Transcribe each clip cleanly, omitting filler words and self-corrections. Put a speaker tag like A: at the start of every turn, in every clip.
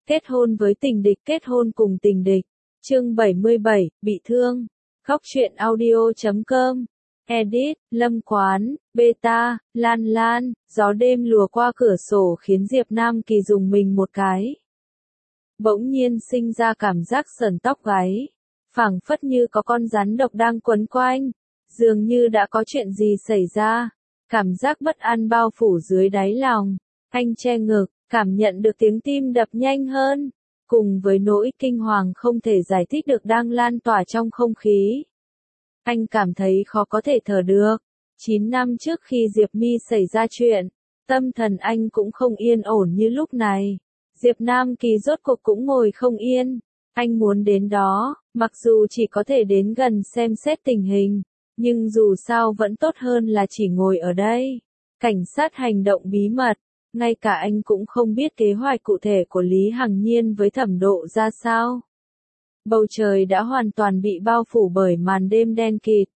A: Kết hôn với tình địch, kết hôn cùng tình địch. Chương 77, bị thương. Góc truyện audio.com. Edit, Lâm Quán, Beta, Lan Lan, gió đêm lùa qua cửa sổ khiến Diệp Nam Kỳ rùng mình một cái. Bỗng nhiên sinh ra cảm giác sởn tóc gáy. Phảng phất như có con rắn độc đang quấn quanh. Dường như đã có chuyện gì xảy ra. Cảm giác bất an bao phủ dưới đáy lòng. Anh che ngực, cảm nhận được tiếng tim đập nhanh hơn. Cùng với nỗi kinh hoàng không thể giải thích được đang lan tỏa trong không khí. Anh cảm thấy khó có thể thở được. 9 năm trước khi Diệp My xảy ra chuyện, tâm thần anh cũng không yên ổn như lúc này. Diệp Nam Kỳ rốt cuộc cũng ngồi không yên. Anh muốn đến đó, mặc dù chỉ có thể đến gần xem xét tình hình, nhưng dù sao vẫn tốt hơn là chỉ ngồi ở đây. Cảnh sát hành động bí mật, ngay cả anh cũng không biết kế hoạch cụ thể của Lý Hằng Nhiên với Thẩm Độ ra sao. Bầu trời đã hoàn toàn bị bao phủ bởi màn đêm đen kịt.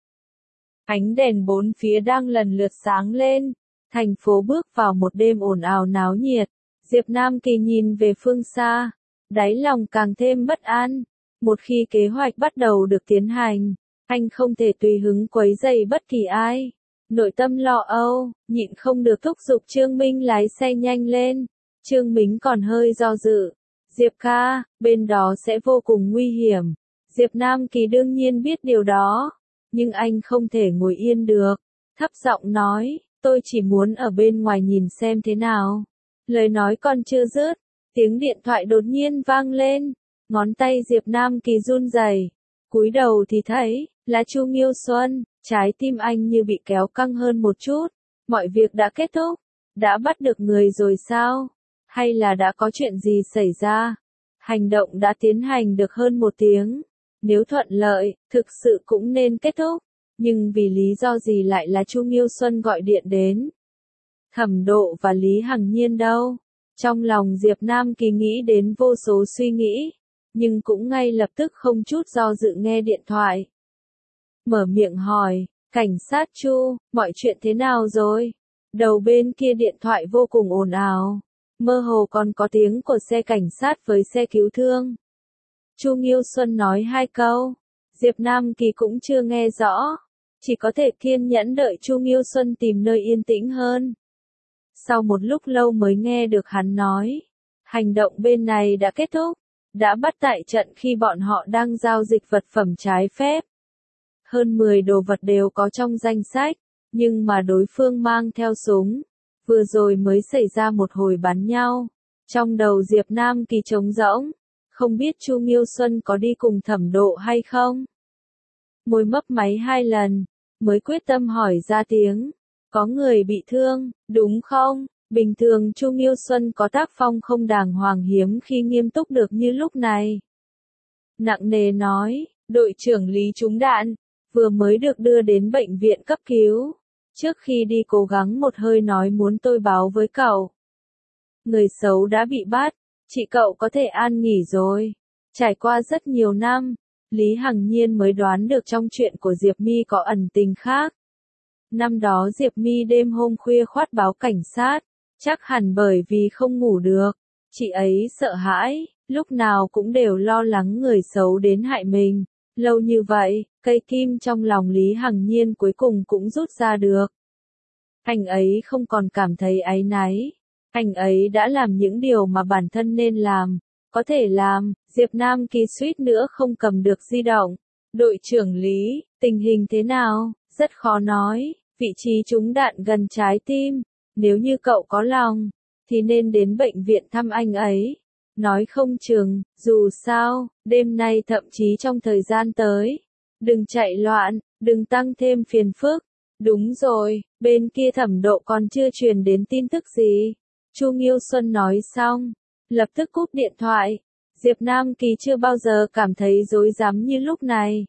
A: Ánh đèn bốn phía đang lần lượt sáng lên. Thành phố bước vào một đêm ồn ào náo nhiệt. Diệp Nam Kỳ nhìn về phương xa. Đáy lòng càng thêm bất an. Một khi kế hoạch bắt đầu được tiến hành, anh không thể tùy hứng quấy rầy bất kỳ ai. Nội tâm lo âu, nhịn không được thúc giục Trương Minh lái xe nhanh lên. Trương Minh còn hơi do dự. Diệp ca, bên đó sẽ vô cùng nguy hiểm. Diệp Nam Kỳ đương nhiên biết điều đó. Nhưng anh không thể ngồi yên được. Thấp giọng nói, tôi chỉ muốn ở bên ngoài nhìn xem thế nào. Lời nói còn chưa dứt, tiếng điện thoại đột nhiên vang lên. Ngón tay Diệp Nam Kỳ run rẩy. Cúi đầu thì thấy, là Chu Nghiêu Xuân. Trái tim anh như bị kéo căng hơn một chút. Mọi việc đã kết thúc. Đã bắt được người rồi sao? Hay là đã có chuyện gì xảy ra? Hành động đã tiến hành được hơn 1 tiếng. Nếu thuận lợi, thực sự cũng nên kết thúc. Nhưng vì lý do gì lại là Chu Nghiêu Xuân gọi điện đến? Thẩm Độ và Lý Hằng Nhiên đâu? Trong lòng Diệp Nam Kỳ nghĩ đến vô số suy nghĩ. Nhưng cũng ngay lập tức không chút do dự nghe điện thoại. Mở miệng hỏi, cảnh sát Chu, mọi chuyện thế nào rồi? Đầu bên kia điện thoại vô cùng ồn ào. Mơ hồ còn có tiếng của xe cảnh sát với xe cứu thương. Chu Nghiêu Xuân nói 2 câu. Diệp Nam Kỳ cũng chưa nghe rõ. Chỉ có thể kiên nhẫn đợi Chu Nghiêu Xuân tìm nơi yên tĩnh hơn. Sau một lúc lâu mới nghe được hắn nói. Hành động bên này đã kết thúc. Đã bắt tại trận khi bọn họ đang giao dịch vật phẩm trái phép. Hơn 10 đồ vật đều có trong danh sách. Nhưng mà đối phương mang theo súng. Vừa rồi mới xảy ra một hồi bắn nhau. Trong đầu Diệp Nam Kỳ trống rỗng. Không biết Chu Nghiêu Xuân có đi cùng Thẩm Độ hay không? Môi mấp máy 2 lần. Mới quyết tâm hỏi ra tiếng. Có người bị thương, đúng không? Bình thường Chu Nghiêu Xuân có tác phong không đàng hoàng hiếm khi nghiêm túc được như lúc này. Nặng nề nói, đội trưởng Lý trúng đạn. Vừa mới được đưa đến bệnh viện cấp cứu. Trước khi đi cố gắng một hơi nói muốn tôi báo với cậu. Người xấu đã bị bắt, chị cậu có thể an nghỉ rồi. Trải qua rất nhiều năm, Lý Hằng Nhiên mới đoán được trong chuyện của Diệp My có ẩn tình khác. Năm đó Diệp My đêm hôm khuya khoát báo cảnh sát, chắc hẳn bởi vì không ngủ được. Chị ấy sợ hãi, lúc nào cũng đều lo lắng người xấu đến hại mình. Lâu như vậy, cây kim trong lòng Lý Hằng Nhiên cuối cùng cũng rút ra được. Anh ấy không còn cảm thấy áy náy. Anh ấy đã làm những điều mà bản thân nên làm. Có thể làm, Diệp Nam Kỳ suýt nữa không cầm được di động. Đội trưởng Lý, tình hình thế nào? Rất khó nói, vị trí trúng đạn gần trái tim. Nếu như cậu có lòng, thì nên đến bệnh viện thăm anh ấy. Nói không chừng, dù sao, đêm nay thậm chí trong thời gian tới. Đừng chạy loạn, đừng tăng thêm phiền phức. Đúng rồi, bên kia Thẩm Độ còn chưa truyền đến tin tức gì. Chu Nghiêu Xuân nói xong, lập tức cúp điện thoại. Diệp Nam Kỳ chưa bao giờ cảm thấy rối rắm như lúc này.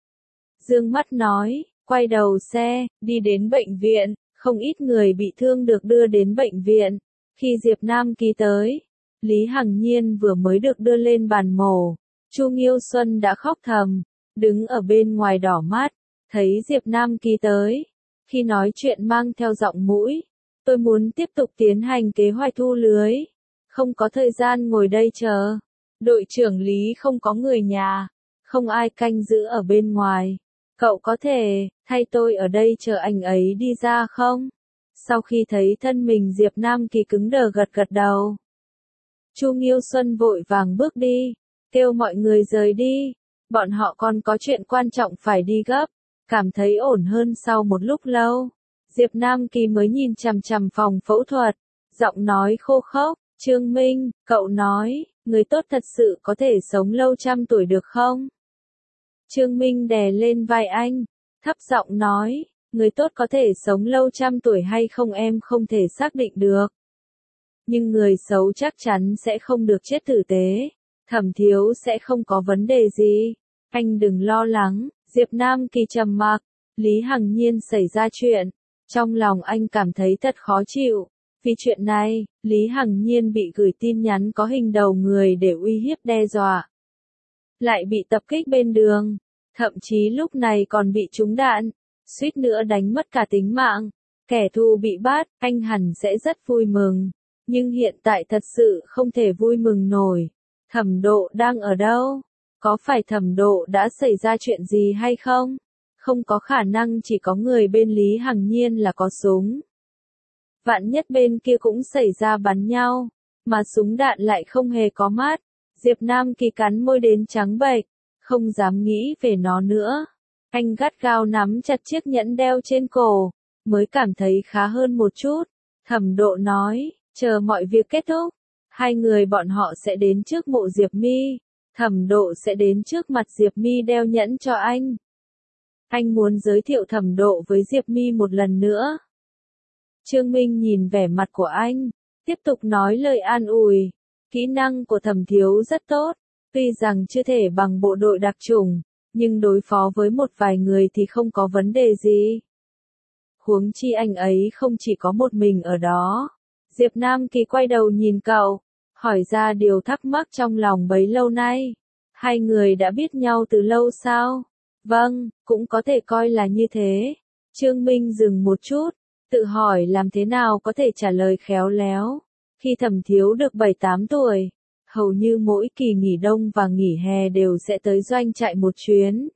A: Dương mắt nói, quay đầu xe, đi đến bệnh viện. Không ít người bị thương được đưa đến bệnh viện. Khi Diệp Nam Kỳ tới, Lý Hằng Nhiên vừa mới được đưa lên bàn mổ. Chu Nghiêu Xuân đã khóc thầm, đứng ở bên ngoài đỏ mắt, thấy Diệp Nam Kỳ tới. Khi nói chuyện mang theo giọng mũi, tôi muốn tiếp tục tiến hành kế hoạch thu lưới. không có thời gian ngồi đây chờ. Đội trưởng Lý không có người nhà, không ai canh giữ ở bên ngoài. Cậu có thể, thay tôi ở đây chờ anh ấy đi ra không? Sau khi thấy thân mình Diệp Nam Kỳ cứng đờ gật gật đầu. Chu Nghiêu Xuân vội vàng bước đi, kêu mọi người rời đi. Bọn họ còn có chuyện quan trọng phải đi gấp. Cảm thấy ổn hơn sau một lúc lâu. Diệp Nam Kỳ mới nhìn chằm chằm phòng phẫu thuật. Giọng nói khô khốc, Trương Minh, cậu nói, người tốt thật sự có thể sống lâu trăm tuổi được không? Trương Minh đè lên vai anh, thấp giọng nói, người tốt có thể sống lâu trăm tuổi hay không em không thể xác định được. Nhưng người xấu chắc chắn sẽ không được chết tử tế. Thẩm Thiếu sẽ không có vấn đề gì. Anh đừng lo lắng. Diệp Nam Kỳ trầm mặc. Lý Hằng Nhiên xảy ra chuyện. Trong lòng anh cảm thấy thật khó chịu. Vì chuyện này, Lý Hằng Nhiên bị gửi tin nhắn có hình đầu người để uy hiếp đe dọa. Lại bị tập kích bên đường. Thậm chí lúc này còn bị trúng đạn. Suýt nữa đánh mất cả tính mạng. Kẻ thù bị bắt, anh hẳn sẽ rất vui mừng. Nhưng hiện tại thật sự không thể vui mừng nổi. Thẩm Độ đang ở đâu? Có phải Thẩm Độ đã xảy ra chuyện gì hay không? Không có khả năng chỉ có người bên Lý Hằng Nhiên là có súng. Vạn nhất bên kia cũng xảy ra bắn nhau, mà súng đạn lại không hề có mắt. Diệp Nam Kỳ cắn môi đến trắng bệch, không dám nghĩ về nó nữa. Anh gắt gao nắm chặt chiếc nhẫn đeo trên cổ, mới cảm thấy khá hơn một chút. Thẩm Độ nói, chờ mọi việc kết thúc, hai người bọn họ sẽ đến trước mộ Diệp Mi. Thẩm Độ sẽ đến trước mặt Diệp Mi đeo nhẫn cho anh. Anh muốn giới thiệu Thẩm Độ với Diệp Mi một lần nữa. Trương Minh nhìn vẻ mặt của anh, tiếp tục nói lời an ủi. Kỹ năng của Thẩm Thiếu rất tốt, tuy rằng chưa thể bằng bộ đội đặc chủng, nhưng đối phó với một vài người thì không có vấn đề gì. Huống chi anh ấy không chỉ có một mình ở đó. Diệp Nam Kỳ quay đầu nhìn cậu, hỏi ra điều thắc mắc trong lòng bấy lâu nay. Hai người đã biết nhau từ lâu sao? Vâng, cũng có thể coi là như thế. Trương Minh dừng một chút, tự hỏi làm thế nào có thể trả lời khéo léo. Khi Thẩm Thiếu được 7-8 tuổi, hầu như mỗi kỳ nghỉ đông và nghỉ hè đều sẽ tới doanh trại một chuyến.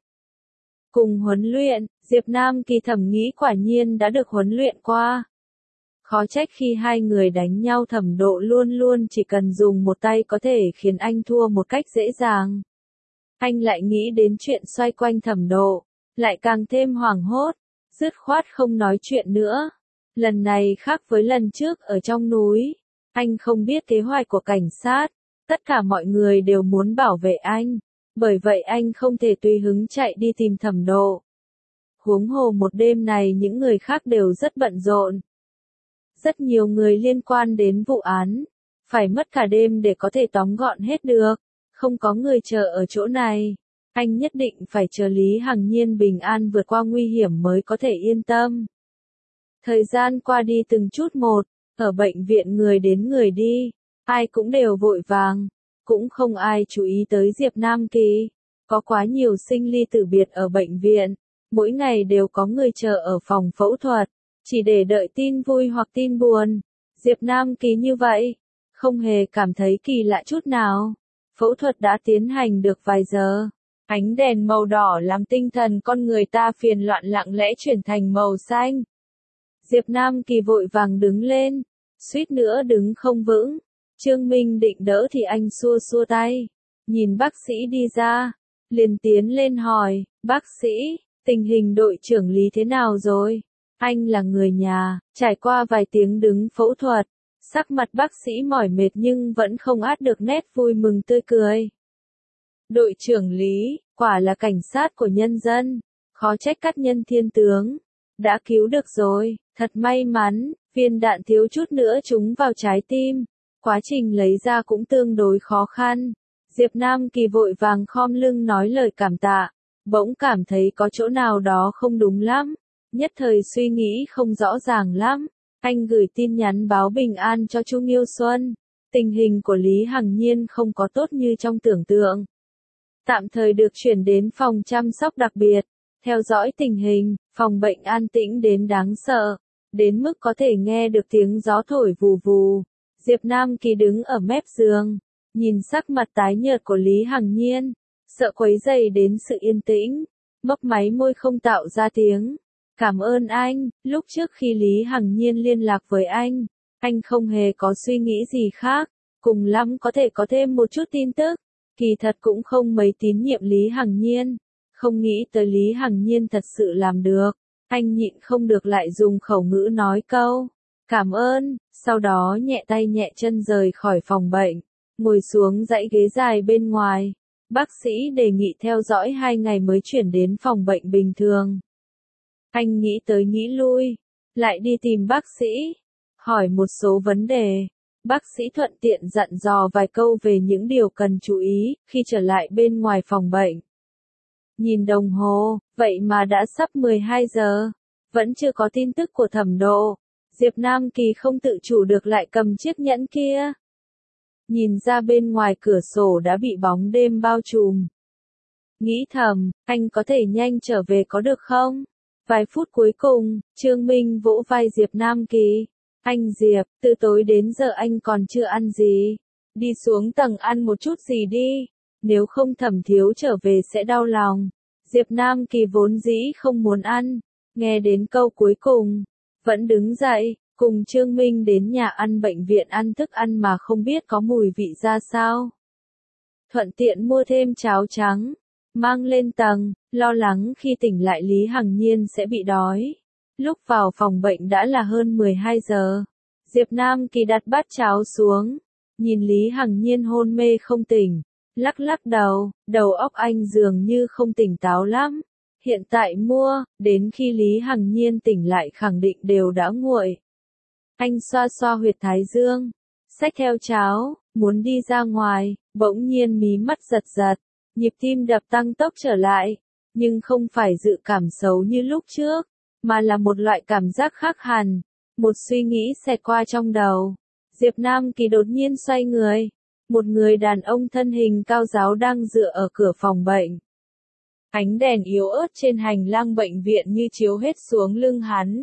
A: Cùng huấn luyện, Diệp Nam Kỳ thầm nghĩ quả nhiên đã được huấn luyện qua. Khó trách khi hai người đánh nhau Thẩm Độ luôn luôn chỉ cần dùng một tay có thể khiến anh thua một cách dễ dàng. Anh lại nghĩ đến chuyện xoay quanh Thẩm Độ, lại càng thêm hoảng hốt, dứt khoát không nói chuyện nữa. Lần này khác với lần trước ở trong núi, anh không biết kế hoạch của cảnh sát, tất cả mọi người đều muốn bảo vệ anh, bởi vậy anh không thể tùy hứng chạy đi tìm Thẩm Độ. Huống hồ một đêm này những người khác đều rất bận rộn. Rất nhiều người liên quan đến vụ án, phải mất cả đêm để có thể tóm gọn hết được, không có người chờ ở chỗ này. Anh nhất định phải chờ Lý Hằng Nhiên bình an vượt qua nguy hiểm mới có thể yên tâm. Thời gian qua đi từng chút một, ở bệnh viện người đến người đi, ai cũng đều vội vàng, cũng không ai chú ý tới Diệp Nam Kỳ. Có quá nhiều sinh ly tử biệt ở bệnh viện, mỗi ngày đều có người chờ ở phòng phẫu thuật, chỉ để đợi tin vui hoặc tin buồn. Diệp Nam Kỳ như vậy, không hề cảm thấy kỳ lạ chút nào. Phẫu thuật đã tiến hành được vài giờ. Ánh đèn màu đỏ làm tinh thần con người ta phiền loạn lặng lẽ chuyển thành màu xanh. Diệp Nam Kỳ vội vàng đứng lên, suýt nữa đứng không vững. Trương Minh định đỡ thì anh xua xua tay, nhìn bác sĩ đi ra, liền tiến lên hỏi, bác sĩ, tình hình đội trưởng Lý thế nào rồi? Anh là người nhà, trải qua vài tiếng đứng phẫu thuật, sắc mặt bác sĩ mỏi mệt nhưng vẫn không át được nét vui mừng tươi cười. Đội trưởng Lý, quả là cảnh sát của nhân dân, khó trách các nhân thiên tướng, đã cứu được rồi, thật may mắn, viên đạn thiếu chút nữa trúng vào trái tim, quá trình lấy ra cũng tương đối khó khăn. Diệp Nam Kỳ vội vàng khom lưng nói lời cảm tạ, bỗng cảm thấy có chỗ nào đó không đúng lắm, nhất thời suy nghĩ không rõ ràng lắm. Anh gửi tin nhắn báo bình an cho Chu Nghiêu Xuân, tình hình của Lý Hằng Nhiên không có tốt như trong tưởng tượng. Tạm thời được chuyển đến phòng chăm sóc đặc biệt, theo dõi tình hình, phòng bệnh an tĩnh đến đáng sợ, đến mức có thể nghe được tiếng gió thổi vù vù. Diệp Nam Kỳ đứng ở mép giường, nhìn sắc mặt tái nhợt của Lý Hằng Nhiên, sợ quấy rầy đến sự yên tĩnh, mấp máy môi không tạo ra tiếng. Cảm ơn anh, lúc trước khi Lý Hằng Nhiên liên lạc với anh không hề có suy nghĩ gì khác, cùng lắm có thể có thêm một chút tin tức, kỳ thật cũng không mấy tín nhiệm Lý Hằng Nhiên, không nghĩ tới Lý Hằng Nhiên thật sự làm được, anh nhịn không được lại dùng khẩu ngữ nói câu, cảm ơn, sau đó nhẹ tay nhẹ chân rời khỏi phòng bệnh, ngồi xuống dãy ghế dài bên ngoài, bác sĩ đề nghị theo dõi 2 ngày mới chuyển đến phòng bệnh bình thường. Anh nghĩ tới nghĩ lui, lại đi tìm bác sĩ, hỏi một số vấn đề. Bác sĩ thuận tiện dặn dò vài câu về những điều cần chú ý khi trở lại bên ngoài phòng bệnh. Nhìn đồng hồ, vậy mà đã sắp 12 giờ, vẫn chưa có tin tức của Thẩm Độ. Diệp Nam Kỳ không tự chủ được lại cầm chiếc nhẫn kia. Nhìn ra bên ngoài cửa sổ đã bị bóng đêm bao trùm. Nghĩ thầm, anh có thể nhanh trở về có được không? Vài phút cuối cùng, Trương Minh vỗ vai Diệp Nam Kỳ. Anh Diệp, từ tối đến giờ anh còn chưa ăn gì. Đi xuống tầng ăn một chút gì đi. Nếu không Thẩm thiếu trở về sẽ đau lòng. Diệp Nam Kỳ vốn dĩ không muốn ăn. Nghe đến câu cuối cùng, vẫn đứng dậy, cùng Trương Minh đến nhà ăn bệnh viện ăn thức ăn mà không biết có mùi vị ra sao. Thuận tiện mua thêm cháo trắng, mang lên tầng, lo lắng khi tỉnh lại Lý Hằng Nhiên sẽ bị đói. Lúc vào phòng bệnh đã là hơn 12 giờ. Diệp Nam Kỳ đặt bát cháo xuống, nhìn Lý Hằng Nhiên hôn mê không tỉnh, lắc lắc đầu, đầu óc anh dường như không tỉnh táo lắm. Hiện tại mua, đến khi Lý Hằng Nhiên tỉnh lại khẳng định đều đã nguội. Anh xoa xoa huyệt thái dương, xách theo cháo, muốn đi ra ngoài, bỗng nhiên mí mắt giật giật, nhịp tim đập tăng tốc trở lại, nhưng không phải dự cảm xấu như lúc trước, mà là một loại cảm giác khác hẳn. Một suy nghĩ xẹt qua trong đầu. Diệp Nam Kỳ đột nhiên xoay người. Một người đàn ông thân hình cao ráo đang dựa ở cửa phòng bệnh. Ánh đèn yếu ớt trên hành lang bệnh viện như chiếu hết xuống lưng hắn.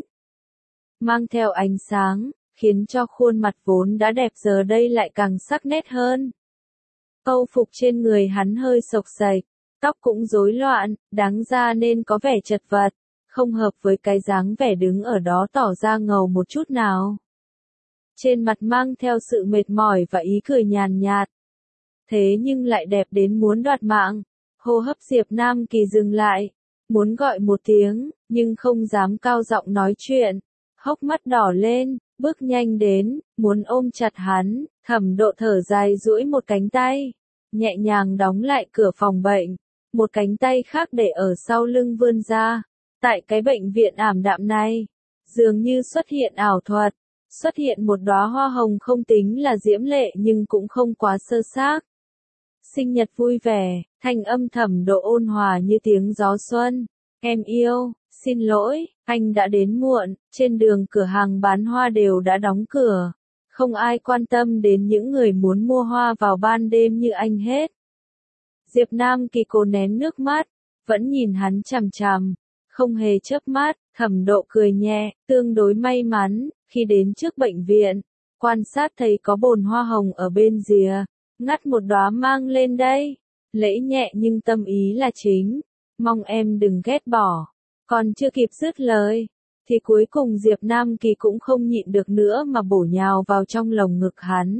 A: Mang theo ánh sáng, khiến cho khuôn mặt vốn đã đẹp giờ đây lại càng sắc nét hơn. Âu phục trên người hắn hơi xộc xệch, tóc cũng rối loạn, đáng ra nên có vẻ chật vật, không hợp với cái dáng vẻ đứng ở đó tỏ ra ngầu một chút nào. Trên mặt mang theo sự mệt mỏi và ý cười nhàn nhạt. Thế nhưng lại đẹp đến muốn đoạt mạng. Hô hấp Diệp Nam Kỳ dừng lại, muốn gọi một tiếng, nhưng không dám cao giọng nói chuyện. Hốc mắt đỏ lên, bước nhanh đến, muốn ôm chặt hắn. Thẩm Độ thở dài duỗi một cánh tay, nhẹ nhàng đóng lại cửa phòng bệnh, một cánh tay khác để ở sau lưng vươn ra. Tại cái bệnh viện ảm đạm này, dường như xuất hiện ảo thuật, xuất hiện một đóa hoa hồng không tính là diễm lệ nhưng cũng không quá sơ xác. Sinh nhật vui vẻ, thanh âm Thẩm Độ ôn hòa như tiếng gió xuân. Em yêu, xin lỗi, anh đã đến muộn, trên đường cửa hàng bán hoa đều đã đóng cửa. Không ai quan tâm đến những người muốn mua hoa vào ban đêm như anh hết. Diệp Nam Kỳ cố nén nước mắt, vẫn nhìn hắn chằm chằm, không hề chớp mắt. Thẩm Độ cười nhẹ, tương đối may mắn, khi đến trước bệnh viện, quan sát thấy có bồn hoa hồng ở bên rìa, ngắt một đóa mang lên đây. Lễ nhẹ nhưng tâm ý là chính, mong em đừng ghét bỏ. Còn chưa kịp dứt lời, thì cuối cùng Diệp Nam Kỳ cũng không nhịn được nữa mà bổ nhào vào trong lồng ngực hắn.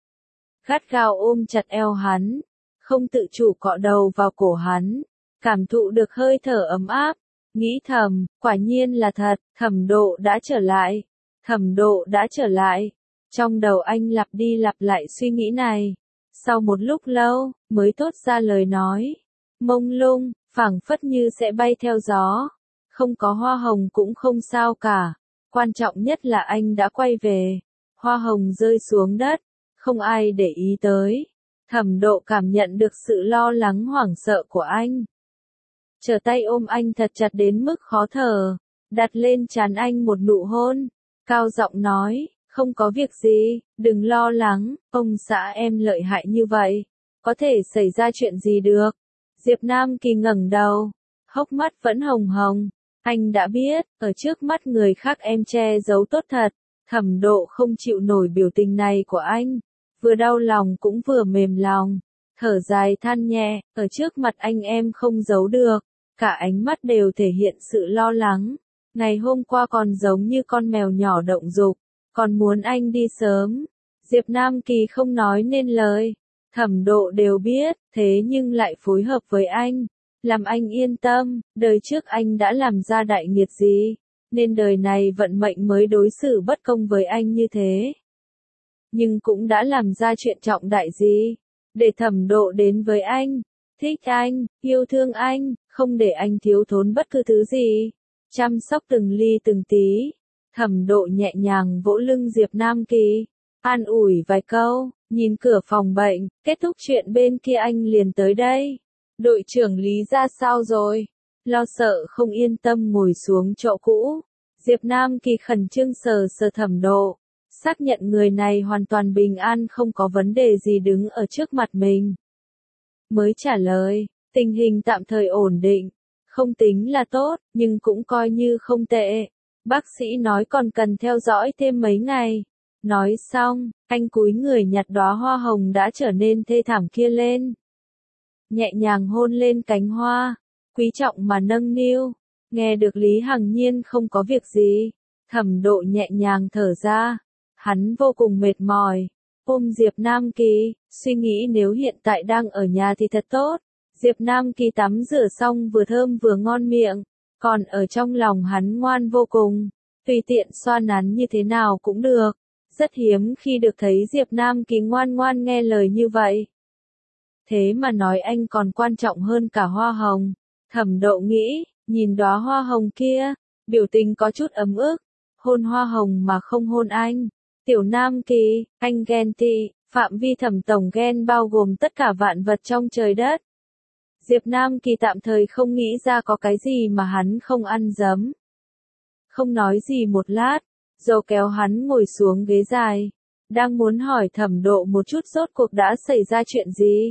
A: Gắt gao ôm chặt eo hắn, không tự chủ cọ đầu vào cổ hắn, cảm thụ được hơi thở ấm áp, nghĩ thầm, quả nhiên là thật, Thẩm Độ đã trở lại, Thẩm Độ đã trở lại. Trong đầu anh lặp đi lặp lại suy nghĩ này, sau một lúc lâu, mới thốt ra lời nói, mông lung, phảng phất như sẽ bay theo gió. Không có hoa hồng cũng không sao cả, quan trọng nhất là anh đã quay về. Hoa hồng rơi xuống đất, không ai để ý tới. Thẩm Độ cảm nhận được sự lo lắng hoảng sợ của anh. Trở tay ôm anh thật chặt đến mức khó thở, đặt lên trán anh một nụ hôn, cao giọng nói, không có việc gì, đừng lo lắng, ông xã em lợi hại như vậy, có thể xảy ra chuyện gì được. Diệp Nam Kỳ ngẩng đầu, hốc mắt vẫn hồng hồng, anh đã biết, ở trước mắt người khác em che giấu tốt thật, Thẩm Độ không chịu nổi biểu tình này của anh, vừa đau lòng cũng vừa mềm lòng, thở dài than nhẹ, ở trước mặt anh em không giấu được, cả ánh mắt đều thể hiện sự lo lắng. Ngày hôm qua còn giống như con mèo nhỏ động dục, còn muốn anh đi sớm. Diệp Nam Kỳ không nói nên lời, Thẩm Độ đều biết, thế nhưng lại phối hợp với anh, làm anh yên tâm, đời trước anh đã làm ra đại nghiệt gì, nên đời này vận mệnh mới đối xử bất công với anh như thế. Nhưng cũng đã làm ra chuyện trọng đại gì, để Thẩm Độ đến với anh, thích anh, yêu thương anh, không để anh thiếu thốn bất cứ thứ gì, chăm sóc từng ly từng tí. Thẩm Độ nhẹ nhàng vỗ lưng Diệp Nam Kỳ, an ủi vài câu, nhìn cửa phòng bệnh, kết thúc chuyện bên kia anh liền tới đây. Đội trưởng Lý ra sao rồi? Lo sợ không yên tâm ngồi xuống chỗ cũ. Diệp Nam Kỳ khẩn trương sờ sờ Thẩm Độ, xác nhận người này hoàn toàn bình an không có vấn đề gì đứng ở trước mặt mình. Mới trả lời, tình hình tạm thời ổn định, không tính là tốt, nhưng cũng coi như không tệ. Bác sĩ nói còn cần theo dõi thêm mấy ngày. Nói xong, anh cúi người nhặt đóa hoa hồng đã trở nên thê thảm kia lên. Nhẹ nhàng hôn lên cánh hoa, quý trọng mà nâng niu. Nghe được Lý Hằng Nhiên không có việc gì, Thẩm Độ nhẹ nhàng thở ra. Hắn vô cùng mệt mỏi, ôm Diệp Nam Kỳ, suy nghĩ nếu hiện tại đang ở nhà thì thật tốt. Diệp Nam Kỳ tắm rửa xong vừa thơm vừa ngon miệng, còn ở trong lòng hắn ngoan vô cùng, tùy tiện xoa nắn như thế nào cũng được. Rất hiếm khi được thấy Diệp Nam Kỳ ngoan ngoan nghe lời như vậy. Thế mà nói anh còn quan trọng hơn cả hoa hồng. Thẩm Độ nghĩ, nhìn đóa hoa hồng kia, biểu tình có chút ấm ức, hôn hoa hồng mà không hôn anh. Tiểu Nam Kỳ, anh ghen tị, phạm vi Thẩm tổng ghen bao gồm tất cả vạn vật trong trời đất. Diệp Nam Kỳ tạm thời không nghĩ ra có cái gì mà hắn không ăn dấm. Không nói gì một lát, rồi kéo hắn ngồi xuống ghế dài, đang muốn hỏi Thẩm Độ một chút rốt cuộc đã xảy ra chuyện gì.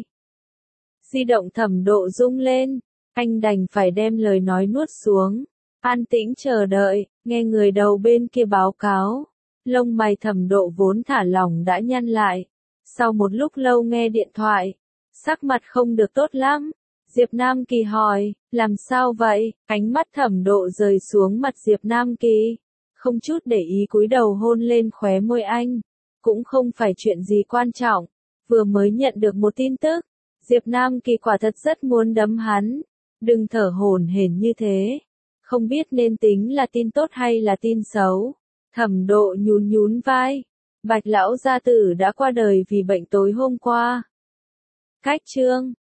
A: Di động Thẩm Độ rung lên, anh đành phải đem lời nói nuốt xuống, an tĩnh chờ đợi, nghe người đầu bên kia báo cáo. Lông mày Thẩm Độ vốn thả lỏng đã nhăn lại, sau một lúc lâu nghe điện thoại, sắc mặt không được tốt lắm. Diệp Nam Kỳ hỏi, làm sao vậy? Ánh mắt Thẩm Độ rời xuống mặt Diệp Nam Kỳ, không chút để ý cúi đầu hôn lên khóe môi anh. Cũng không phải chuyện gì quan trọng, vừa mới nhận được một tin tức. Diệp Nam Kỳ quả thật rất muốn đấm hắn, đừng thở hổn hển như thế, không biết nên tính là tin tốt hay là tin xấu. Thẩm Độ nhún nhún vai, Bạch lão gia tử đã qua đời vì bệnh tối hôm qua. Cách chương